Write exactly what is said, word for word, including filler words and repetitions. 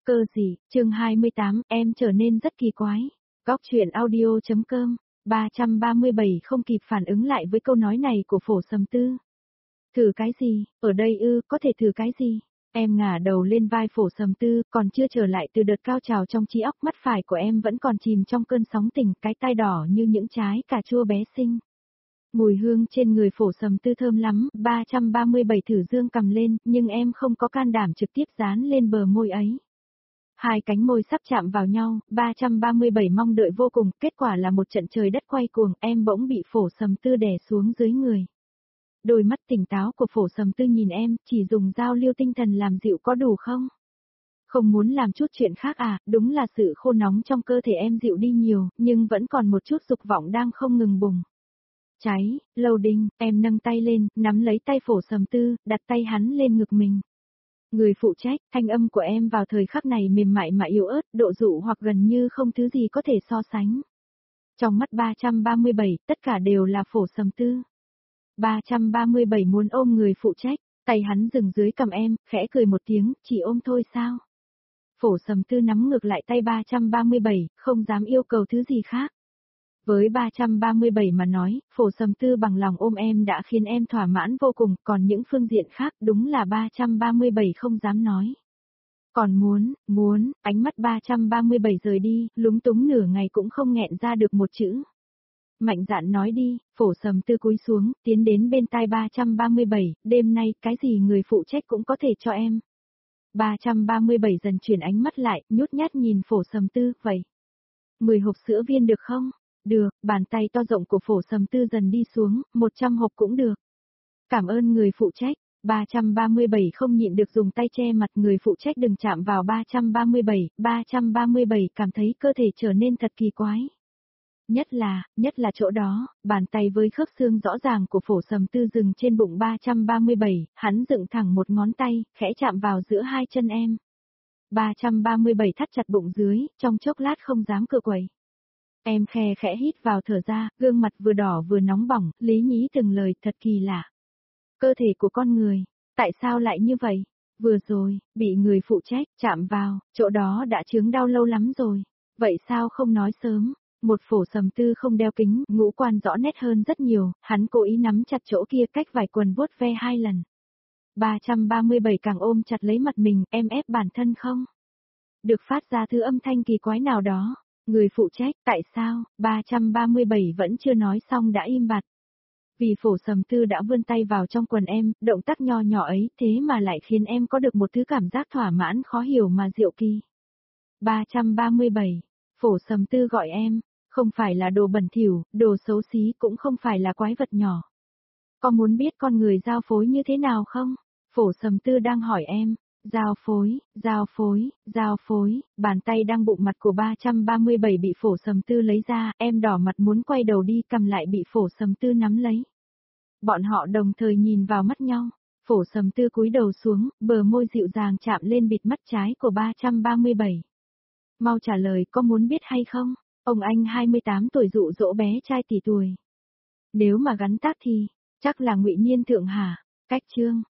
Cơ gì, chương hai mươi tám, em trở nên rất kỳ quái. Góc truyện audio.com, ba trăm ba mươi bảy không kịp phản ứng lại với câu nói này của Phổ Sầm Tư. Thử cái gì, ở đây ư, có thể thử cái gì? Em ngả đầu lên vai Phổ Sầm Tư, còn chưa trở lại từ đợt cao trào trong trí óc, mắt phải của em vẫn còn chìm trong cơn sóng tình, cái tai đỏ như những trái cà chua bé xinh. Mùi hương trên người Phổ Sầm Tư thơm lắm, ba trăm ba mươi bảy thử dương cầm lên, nhưng em không có can đảm trực tiếp dán lên bờ môi ấy. Hai cánh môi sắp chạm vào nhau, ba trăm ba mươi bảy mong đợi vô cùng, kết quả là một trận trời đất quay cuồng, em bỗng bị Phổ Sầm Tư đè xuống dưới người. Đôi mắt tỉnh táo của Phổ Sầm Tư nhìn em, chỉ dùng giao lưu tinh thần làm dịu có đủ không? Không muốn làm chút chuyện khác à, đúng là sự khô nóng trong cơ thể em dịu đi nhiều, nhưng vẫn còn một chút dục vọng đang không ngừng bùng. Cháy, loading, em nâng tay lên, nắm lấy tay Phổ Sầm Tư, đặt tay hắn lên ngực mình. Người phụ trách, thanh âm của em vào thời khắc này mềm mại mà yếu ớt, độ dụ hoặc gần như không thứ gì có thể so sánh. Trong mắt ba trăm ba mươi bảy, tất cả đều là Phổ Sầm Tư. ba trăm ba mươi bảy muốn ôm người phụ trách, tay hắn dừng dưới cằm em, khẽ cười một tiếng, chỉ ôm thôi sao? Phổ Sầm Tư nắm ngược lại tay ba trăm ba mươi bảy, không dám yêu cầu thứ gì khác. Với ba trăm ba mươi bảy mà nói, Phổ Sầm Tư bằng lòng ôm em đã khiến em thỏa mãn vô cùng, còn những phương diện khác đúng là ba trăm ba mươi bảy không dám nói. Còn muốn, muốn, ánh mắt ba trăm ba mươi bảy rời đi, lúng túng nửa ngày cũng không nghẹn ra được một chữ. Mạnh dạn nói đi, Phổ Sầm Tư cúi xuống, tiến đến bên tai ba trăm ba mươi bảy, đêm nay, cái gì người phụ trách cũng có thể cho em. ba trăm ba mươi bảy dần chuyển ánh mắt lại, nhút nhát nhìn Phổ Sầm Tư, vậy. mười hộp sữa viên được không? Được, bàn tay to rộng của Phổ Sầm Tư dần đi xuống, một trăm hộp cũng được. Cảm ơn người phụ trách, ba trăm ba mươi bảy không nhịn được dùng tay che mặt, người phụ trách đừng chạm vào ba trăm ba mươi bảy, ba trăm ba mươi bảy cảm thấy cơ thể trở nên thật kỳ quái. Nhất là, nhất là chỗ đó, bàn tay với khớp xương rõ ràng của Phổ Sầm Tư dừng trên bụng ba trăm ba mươi bảy, hắn dựng thẳng một ngón tay, khẽ chạm vào giữa hai chân em. ba trăm ba mươi bảy thắt chặt bụng dưới, trong chốc lát không dám cựa quậy. Em khe khẽ hít vào thở ra, gương mặt vừa đỏ vừa nóng bỏng, lý nhí từng lời, thật kỳ lạ. Cơ thể của con người, tại sao lại như vậy? Vừa rồi, bị người phụ trách chạm vào, chỗ đó đã chướng đau lâu lắm rồi. Vậy sao không nói sớm? Một Phổ Sầm Tư không đeo kính, ngũ quan rõ nét hơn rất nhiều, hắn cố ý nắm chặt chỗ kia cách vài quần vuốt ve hai lần. ba trăm ba mươi bảy càng ôm chặt lấy mặt mình, em ép bản thân không? Được phát ra thứ âm thanh kỳ quái nào đó. Người phụ trách, tại sao, ba trăm ba mươi bảy vẫn chưa nói xong đã im bặt. Vì Phổ Sầm Tư đã vươn tay vào trong quần em, động tác nho nhỏ ấy thế mà lại khiến em có được một thứ cảm giác thỏa mãn khó hiểu mà diệu kỳ. ba trăm ba mươi bảy, Phổ Sầm Tư gọi em, không phải là đồ bẩn thỉu, đồ xấu xí, cũng không phải là quái vật nhỏ. Có muốn biết con người giao phối như thế nào không? Phổ Sầm Tư đang hỏi em. Giao phối, giao phối, giao phối, bàn tay đang bụng mặt của ba trăm ba mươi bảy bị Phổ Sầm Tư lấy ra, em đỏ mặt muốn quay đầu đi, cầm lại bị Phổ Sầm Tư nắm lấy. Bọn họ đồng thời nhìn vào mắt nhau, Phổ Sầm Tư cúi đầu xuống, bờ môi dịu dàng chạm lên bịt mắt trái của ba trăm ba mươi bảy. Mau trả lời, có muốn biết hay không? Ông anh hai mươi tám tuổi dụ dỗ bé trai tỷ tuổi. Nếu mà gắn tác thì, chắc là Ngụy Niên Thượng hả? Cách chương.